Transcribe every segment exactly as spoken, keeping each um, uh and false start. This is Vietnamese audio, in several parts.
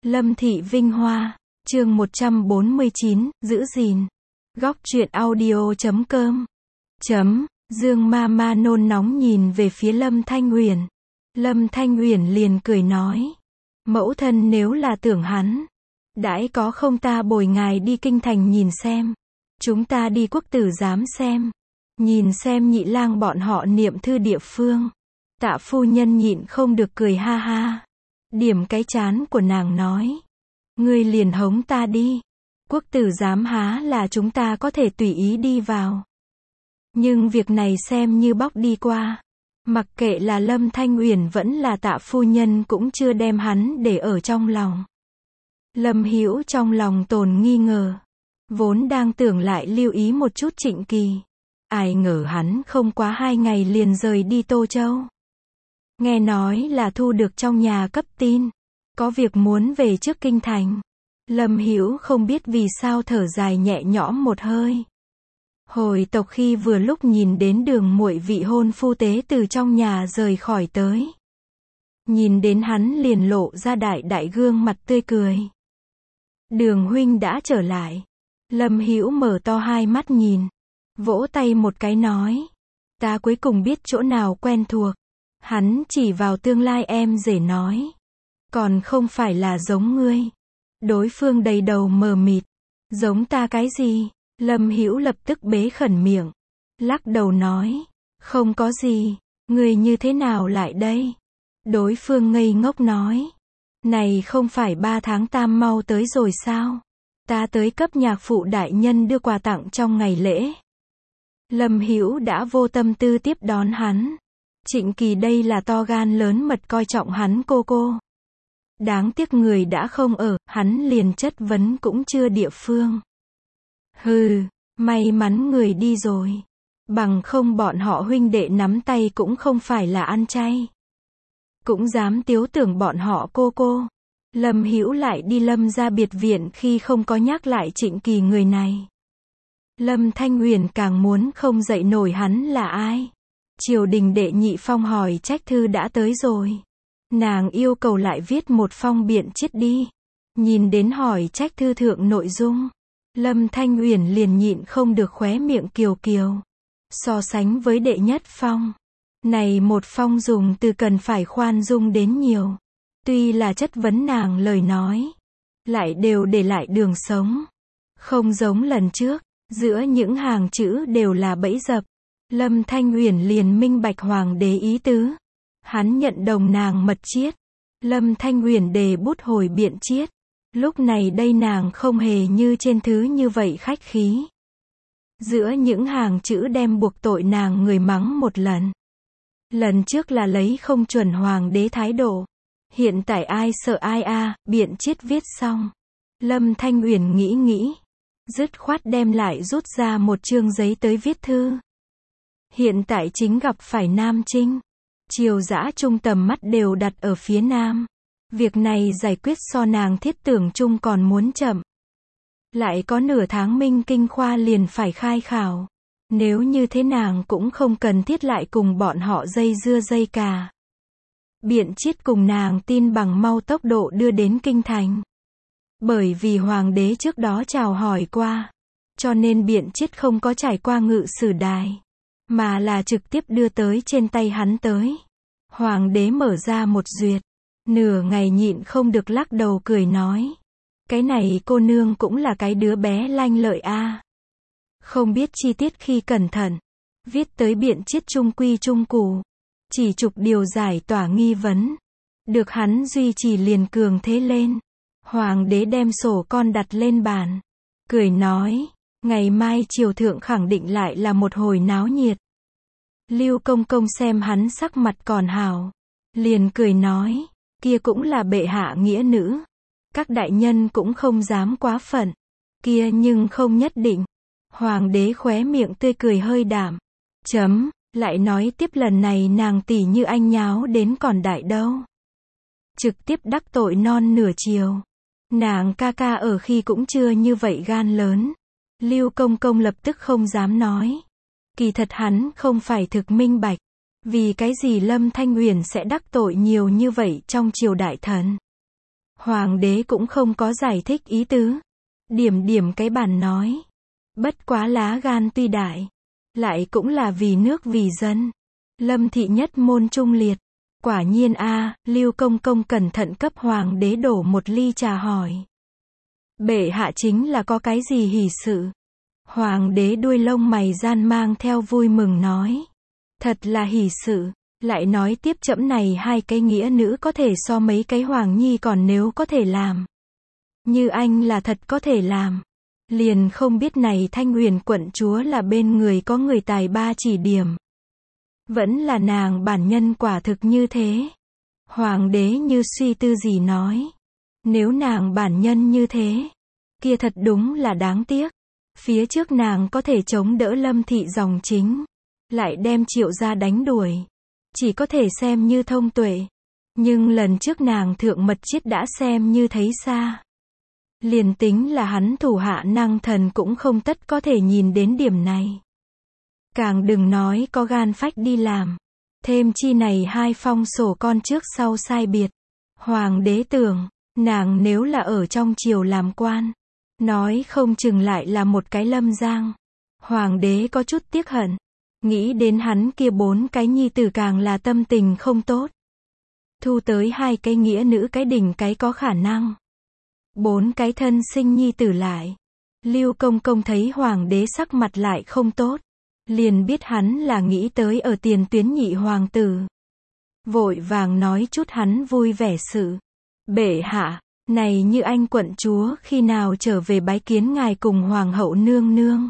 Lâm Thị Vinh Hoa, chương một trăm bốn mươi chín, giữ gìn. Góc truyện audio chấm com. Chấm, Dương ma ma nôn nóng nhìn về phía Lâm Thanh Uyển. Lâm Thanh Uyển liền cười nói. Mẫu thân nếu là tưởng hắn, đãi có không ta bồi ngài đi kinh thành nhìn xem. Chúng ta đi quốc tử giám xem. Nhìn xem nhị lang bọn họ niệm thư địa phương. Tạ phu nhân nhịn không được cười ha ha. Điểm cái chán của nàng nói. Ngươi liền hống ta đi. Quốc tử giám há là chúng ta có thể tùy ý đi vào. Nhưng việc này xem như bóc đi qua. Mặc kệ là Lâm Thanh Uyển vẫn là Tạ phu nhân cũng chưa đem hắn để ở trong lòng. Lâm Hữu trong lòng tồn nghi ngờ. Vốn đang tưởng lại lưu ý một chút Trịnh Kỳ. Ai ngờ hắn không quá hai ngày liền rời đi Tô Châu. Nghe nói là thu được trong nhà cấp tin. Có việc muốn về trước kinh thành. Lâm Hữu không biết vì sao thở dài nhẹ nhõm một hơi. Hồi tộc khi vừa lúc nhìn đến Đường muội vị hôn phu tế từ trong nhà rời khỏi tới. Nhìn đến hắn liền lộ ra đại đại gương mặt tươi cười. Đường huynh đã trở lại. Lâm Hữu mở to hai mắt nhìn. Vỗ tay một cái nói. Ta cuối cùng biết chỗ nào quen thuộc. Hắn chỉ vào tương lai em rể nói. Còn không phải là giống ngươi. Đối phương đầy đầu mờ mịt. Giống ta cái gì? Lâm Hữu lập tức bế khẩn miệng. Lắc đầu nói. Không có gì. Ngươi như thế nào lại đây? Đối phương ngây ngốc nói. Này không phải ba tháng tam mau tới rồi sao? Ta tới cấp nhạc phụ đại nhân đưa quà tặng trong ngày lễ. Lâm Hữu đã vô tâm tư tiếp đón hắn. Trịnh Kỳ đây là to gan lớn mật coi trọng hắn cô cô. Đáng tiếc người đã không ở, hắn liền chất vấn cũng chưa địa phương. Hừ, may mắn người đi rồi. Bằng không bọn họ huynh đệ nắm tay cũng không phải là ăn chay. Cũng dám tiếu tưởng bọn họ cô cô. Lâm Hữu lại đi Lâm ra biệt viện khi không có nhắc lại Trịnh Kỳ người này. Lâm Thanh Uyển càng muốn không dậy nổi hắn là ai. Triều đình đệ nhị phong hỏi trách thư đã tới rồi. Nàng yêu cầu lại viết một phong biện chiết đi. Nhìn đến hỏi trách thư thượng nội dung. Lâm Thanh Uyển liền nhịn không được khóe miệng kiều kiều. So sánh với đệ nhất phong. Này một phong dùng từ cần phải khoan dung đến nhiều. Tuy là chất vấn nàng lời nói. Lại đều để lại đường sống. Không giống lần trước. Giữa những hàng chữ đều là bẫy dập. Lâm Thanh Uyển liền minh bạch hoàng đế ý tứ. Hắn nhận đồng nàng mật chiết. Lâm Thanh Uyển đề bút hồi biện chiết. Lúc này đây nàng không hề như trên thứ như vậy khách khí. Giữa những hàng chữ đem buộc tội nàng người mắng một lần. Lần trước là lấy không chuẩn hoàng đế thái độ. Hiện tại ai sợ ai a, à, biện chiết viết xong. Lâm Thanh Uyển nghĩ nghĩ. Dứt khoát đem lại rút ra một chương giấy tới viết thư. Hiện tại chính gặp phải Nam Trinh. Triều dã trung tầm mắt đều đặt ở phía Nam. Việc này giải quyết so nàng thiết tưởng chung còn muốn chậm. Lại có nửa tháng Minh Kinh khoa liền phải khai khảo. Nếu như thế nàng cũng không cần thiết lại cùng bọn họ dây dưa dây cà. Biện chiết cùng nàng tin bằng mau tốc độ đưa đến kinh thành. Bởi vì hoàng đế trước đó chào hỏi qua. Cho nên biện chiết không có trải qua ngự sử đài. Mà là trực tiếp đưa tới trên tay hắn tới. Hoàng đế mở ra một duyệt. Nửa ngày nhịn không được lắc đầu cười nói. Cái này cô nương cũng là cái đứa bé lanh lợi a. À. Không biết chi tiết khi cẩn thận. Viết tới biện chiết trung quy trung cụ. Chỉ chục điều giải tỏa nghi vấn. Được hắn duy trì liền cường thế lên. Hoàng đế đem sổ con đặt lên bàn. Cười nói. Ngày mai triều thượng khẳng định lại là một hồi náo nhiệt. Lưu Công Công xem hắn sắc mặt còn hào. Liền cười nói. Kia cũng là bệ hạ nghĩa nữ. Các đại nhân cũng không dám quá phận. Kia nhưng không nhất định. Hoàng đế khóe miệng tươi cười hơi đạm. Chấm, lại nói tiếp lần này nàng tỷ như anh nháo đến còn đại đâu. Trực tiếp đắc tội non nửa chiều. Nàng ca ca ở khi cũng chưa như vậy gan lớn. Lưu Công Công lập tức không dám nói. Kỳ thật hắn không phải thực minh bạch. Vì cái gì Lâm Thanh Uyển sẽ đắc tội nhiều như vậy trong triều đại thần. Hoàng đế cũng không có giải thích ý tứ. Điểm điểm cái bàn nói. Bất quá lá gan tuy đại, lại cũng là vì nước vì dân. Lâm thị nhất môn trung liệt. Quả nhiên a, Lưu công công cẩn thận cấp hoàng đế đổ một ly trà hỏi. Bệ hạ chính là có cái gì hỉ sự? Hoàng đế đuôi lông mày gian mang theo vui mừng nói. Thật là hỉ sự. Lại nói tiếp trẫm này hai cái nghĩa nữ có thể so mấy cái hoàng nhi còn nếu có thể làm. Như anh là thật có thể làm. Liền không biết này Thanh Huyền quận chúa là bên người có người tài ba chỉ điểm. Vẫn là nàng bản nhân quả thực như thế. Hoàng đế như suy tư gì nói. Nếu nàng bản nhân như thế, kia thật đúng là đáng tiếc. Phía trước nàng có thể chống đỡ Lâm thị dòng chính, lại đem Triệu gia đánh đuổi. Chỉ có thể xem như thông tuệ. Nhưng lần trước nàng thượng mật chiết đã xem như thấy xa. Liền tính là hắn thủ hạ năng thần cũng không tất có thể nhìn đến điểm này. Càng đừng nói có gan phách đi làm. Thêm chi này hai phong sổ con trước sau sai biệt. Hoàng đế tưởng, nàng nếu là ở trong triều làm quan, nói không chừng lại là một cái Lâm Giang. Hoàng đế có chút tiếc hận. Nghĩ đến hắn kia bốn cái nhi tử càng là tâm tình không tốt. Thu tới hai cái nghĩa nữ cái đỉnh cái có khả năng. Bốn cái thân sinh nhi tử lại. Lưu công công thấy hoàng đế sắc mặt lại không tốt. Liền biết hắn là nghĩ tới ở tiền tuyến nhị hoàng tử. Vội vàng nói chút hắn vui vẻ sự. Bệ hạ, này như anh quận chúa khi nào trở về bái kiến ngài cùng hoàng hậu nương nương.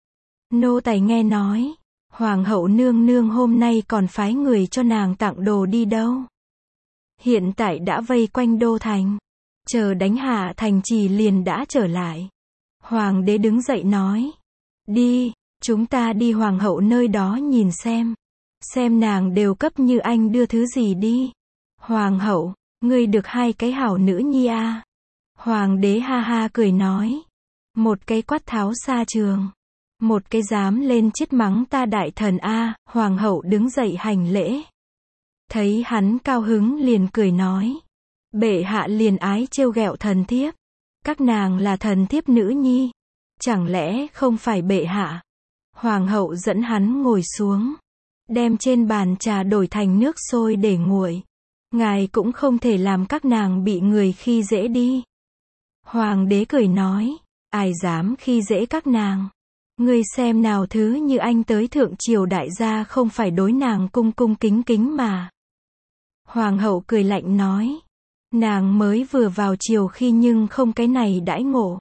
Nô tài nghe nói, hoàng hậu nương nương hôm nay còn phái người cho nàng tặng đồ đi đâu. Hiện tại đã vây quanh đô thành. Chờ đánh hạ thành trì liền đã trở lại. Hoàng đế đứng dậy nói. Đi, chúng ta đi hoàng hậu nơi đó nhìn xem. Xem nàng đều cấp như anh đưa thứ gì đi. Hoàng hậu, ngươi được hai cái hảo nữ nhi a. À. Hoàng đế ha ha cười nói. Một cái quát tháo xa trường. Một cái dám lên chết mắng ta đại thần a. À. Hoàng hậu đứng dậy hành lễ. Thấy hắn cao hứng liền cười nói. Bệ hạ liền ái trêu ghẹo thần thiếp. Các nàng là thần thiếp nữ nhi. Chẳng lẽ không phải bệ hạ? Hoàng hậu dẫn hắn ngồi xuống. Đem trên bàn trà đổi thành nước sôi để nguội. Ngài cũng không thể làm các nàng bị người khi dễ đi. Hoàng đế cười nói. Ai dám khi dễ các nàng? Ngươi xem nào thứ như anh tới thượng triều đại gia không phải đối nàng cung cung kính kính mà. Hoàng hậu cười lạnh nói. Nàng mới vừa vào triều khi nhưng không cái này đãi ngộ.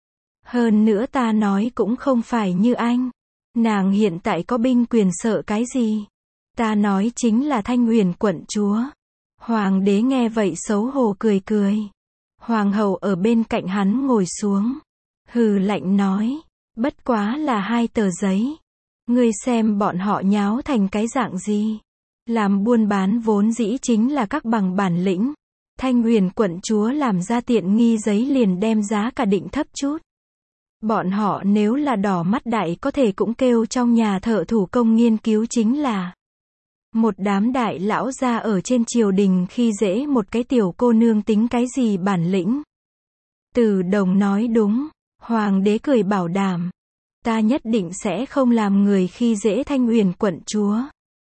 Hơn nữa ta nói cũng không phải như anh. Nàng hiện tại có binh quyền sợ cái gì? Ta nói chính là Thanh Huyền quận chúa. Hoàng đế nghe vậy xấu hổ cười cười. Hoàng hậu ở bên cạnh hắn ngồi xuống. Hừ lạnh nói. Bất quá là hai tờ giấy. Ngươi xem bọn họ nháo thành cái dạng gì? Làm buôn bán vốn dĩ chính là các bằng bản lĩnh. Thanh Huyền quận chúa làm ra tiện nghi giấy liền đem giá cả định thấp chút. Bọn họ nếu là đỏ mắt đại có thể cũng kêu trong nhà thợ thủ công nghiên cứu chính là. Một đám đại lão ra ở trên triều đình khi dễ một cái tiểu cô nương tính cái gì bản lĩnh. Từ Đồng nói đúng. Hoàng đế cười bảo đảm. Ta nhất định sẽ không làm người khi dễ Thanh Huyền quận chúa.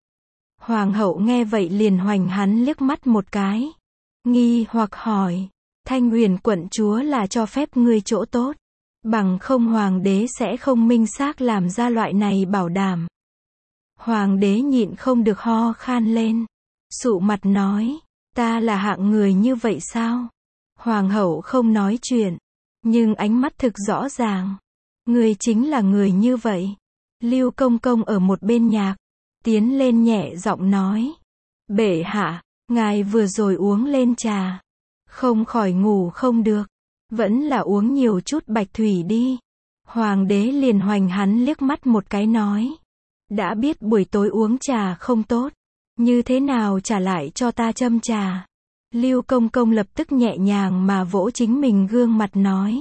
Hoàng hậu nghe vậy liền hoành hắn liếc mắt một cái. Nghi hoặc hỏi. Thanh Huyền quận chúa là cho phép ngươi chỗ tốt. Bằng không hoàng đế sẽ không minh xác làm ra loại này bảo đảm. Hoàng đế nhịn không được ho khan lên. Sụ mặt nói. Ta là hạng người như vậy sao? Hoàng hậu không nói chuyện. Nhưng ánh mắt thực rõ ràng. Người chính là người như vậy. Lưu công công ở một bên nhạc. Tiến lên nhẹ giọng nói. Bệ hạ, ngài vừa rồi uống lên trà. Không khỏi ngủ không được. Vẫn là uống nhiều chút bạch thủy đi. Hoàng đế liền hoành hắn liếc mắt một cái nói. Đã biết buổi tối uống trà không tốt. Như thế nào trả lại cho ta châm trà. Lưu công công lập tức nhẹ nhàng mà vỗ chính mình gương mặt nói.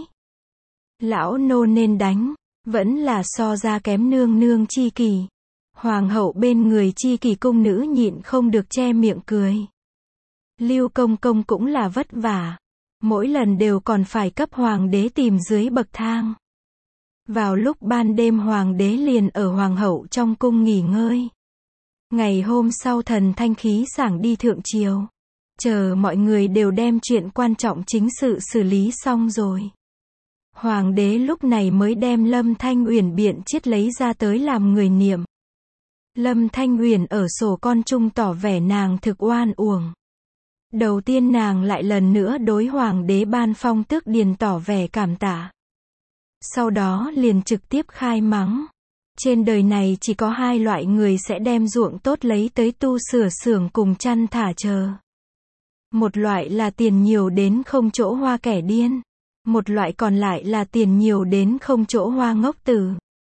Lão nô nên đánh. Vẫn là so ra kém nương nương chi kỳ. Hoàng hậu bên người chi kỳ cung nữ nhịn không được che miệng cười. Lưu công công cũng là vất vả. Mỗi lần đều còn phải cấp hoàng đế tìm dưới bậc thang. Vào lúc ban đêm hoàng đế liền ở hoàng hậu trong cung nghỉ ngơi. Ngày hôm sau thần thanh khí sảng đi thượng triều. Chờ mọi người đều đem chuyện quan trọng chính sự xử lý xong rồi. Hoàng đế lúc này mới đem Lâm Thanh Uyển biện chiết lấy ra tới làm người niệm. Lâm Thanh Uyển ở sổ con chung tỏ vẻ nàng thực oan uổng. Đầu tiên nàng lại lần nữa đối hoàng đế ban phong tước điền tỏ vẻ cảm tạ. Sau đó liền trực tiếp khai mắng. Trên đời này chỉ có hai loại người sẽ đem ruộng tốt lấy tới tu sửa xưởng cùng chăn thả chờ. Một loại là tiền nhiều đến không chỗ hoa kẻ điên. Một loại còn lại là tiền nhiều đến không chỗ hoa ngốc tử.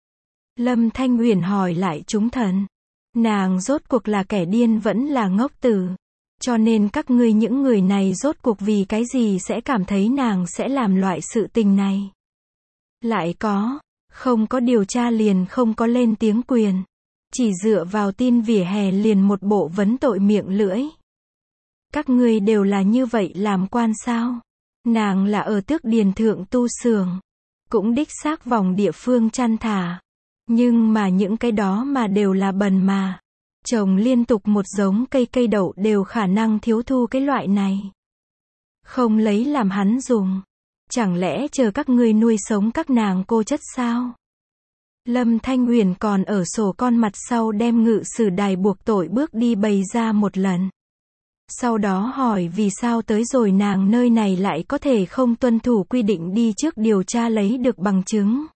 Lâm Thanh Uyển hỏi lại chúng thần. Nàng rốt cuộc là kẻ điên vẫn là ngốc tử. Cho nên các ngươi những người này rốt cuộc vì cái gì sẽ cảm thấy nàng sẽ làm loại sự tình này. Lại có, không có điều tra liền không có lên tiếng quyền. Chỉ dựa vào tin vỉa hè liền một bộ vấn tội miệng lưỡi. Các ngươi đều là như vậy làm quan sao? Nàng là ở tước điền thượng tu xưởng. Cũng đích xác vòng địa phương chăn thả. Nhưng mà những cái đó mà đều là bần mà. Trồng liên tục một giống cây cây đậu đều khả năng thiếu thu cái loại này. Không lấy làm hắn dùng. Chẳng lẽ chờ các ngươi nuôi sống các nàng cô chất sao? Lâm Thanh Uyển còn ở sổ con mặt sau đem ngự sử đài buộc tội bước đi bày ra một lần. Sau đó hỏi vì sao tới rồi nàng nơi này lại có thể không tuân thủ quy định đi trước điều tra lấy được bằng chứng.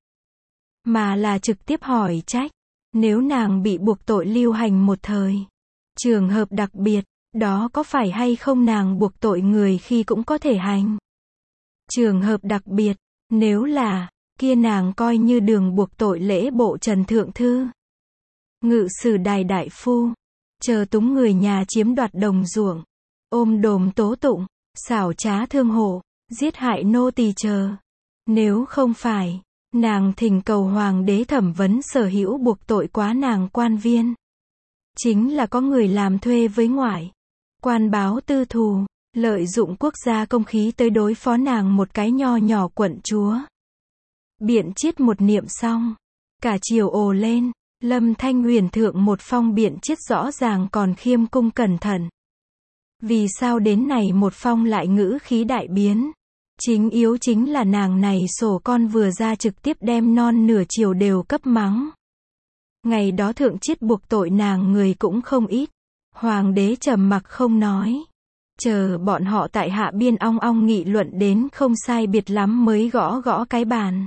Mà là trực tiếp hỏi trách. Nếu nàng bị buộc tội lưu hành một thời. Trường hợp đặc biệt, đó có phải hay không nàng buộc tội người khi cũng có thể hành. Trường hợp đặc biệt, nếu là, kia nàng coi như đường buộc tội lễ bộ Trần Thượng Thư. Ngự sử đài đại phu, chờ túng người nhà chiếm đoạt đồng ruộng, ôm đồm tố tụng, xảo trá thương hộ, giết hại nô tỳ chờ. Nếu không phải, nàng thỉnh cầu hoàng đế thẩm vấn sở hữu buộc tội quá nàng quan viên. Chính là có người làm thuê với ngoại, quan báo tư thù, lợi dụng quốc gia công khí tới đối phó nàng một cái nho nhỏ quận chúa. Biện chiết một niệm xong, cả triều ồ lên, Lâm Thanh Uyển thượng một phong biện chiết rõ ràng còn khiêm cung cẩn thận. Vì sao đến này một phong lại ngữ khí đại biến? Chính yếu chính là nàng này sổ con vừa ra trực tiếp đem non nửa chiều đều cấp mắng. Ngày đó thượng chiết buộc tội nàng người cũng không ít. Hoàng đế trầm mặc không nói. Chờ bọn họ tại hạ biên ong ong nghị luận đến không sai biệt lắm mới gõ gõ cái bàn.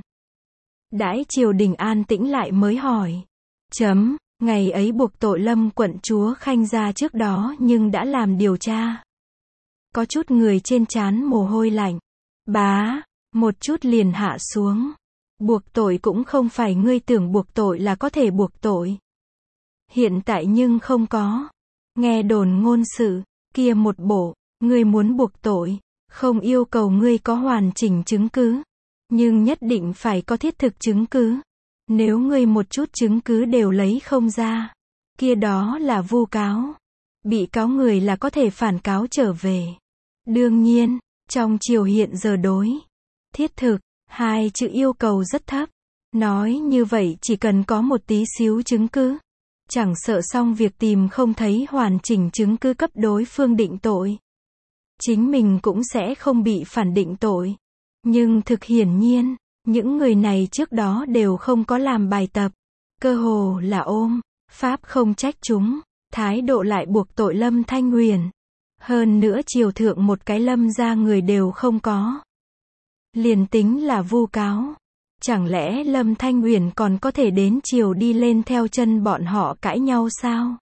Đãi triều đình an tĩnh lại mới hỏi. Chấm, ngày ấy buộc tội Lâm quận chúa Khanh gia trước đó nhưng đã làm điều tra. Có chút người trên trán mồ hôi lạnh. Bá, một chút liền hạ xuống. Buộc tội cũng không phải ngươi tưởng buộc tội là có thể buộc tội. Hiện tại nhưng không có. Nghe đồn ngôn sự, kia một bộ, ngươi muốn buộc tội, không yêu cầu ngươi có hoàn chỉnh chứng cứ. Nhưng nhất định phải có thiết thực chứng cứ. Nếu ngươi một chút chứng cứ đều lấy không ra, kia đó là vu cáo. Bị cáo người là có thể phản cáo trở về. Đương nhiên, trong triều hiện giờ đối thiết thực, hai chữ yêu cầu rất thấp. Nói như vậy chỉ cần có một tí xíu chứng cứ. Chẳng sợ xong việc tìm không thấy hoàn chỉnh chứng cứ cấp đối phương định tội. Chính mình cũng sẽ không bị phản định tội. Nhưng thực hiển nhiên, những người này trước đó đều không có làm bài tập. Cơ hồ là ôm, pháp không trách chúng, thái độ lại buộc tội Lâm Thanh Uyển. Hơn nữa triều thượng một cái Lâm gia người đều không có. Liền tính là vu cáo. Chẳng lẽ Lâm Thanh Uyển còn có thể đến triều đi lên theo chân bọn họ cãi nhau sao?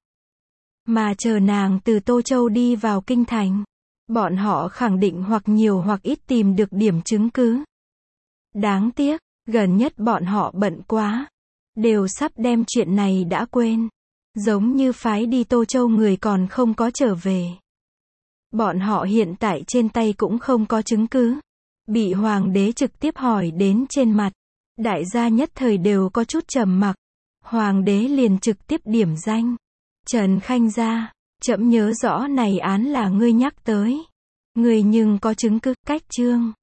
Mà chờ nàng từ Tô Châu đi vào kinh thành. Bọn họ khẳng định hoặc nhiều hoặc ít tìm được điểm chứng cứ. Đáng tiếc, gần nhất bọn họ bận quá. Đều sắp đem chuyện này đã quên. Giống như phái đi Tô Châu người còn không có trở về. Bọn họ hiện tại trên tay cũng không có chứng cứ. Bị hoàng đế trực tiếp hỏi đến trên mặt. Đại gia nhất thời đều có chút trầm mặc. Hoàng đế liền trực tiếp điểm danh. Trần Khanh gia, trẫm nhớ rõ này án là ngươi nhắc tới. Người nhưng có chứng cứ, cách chương.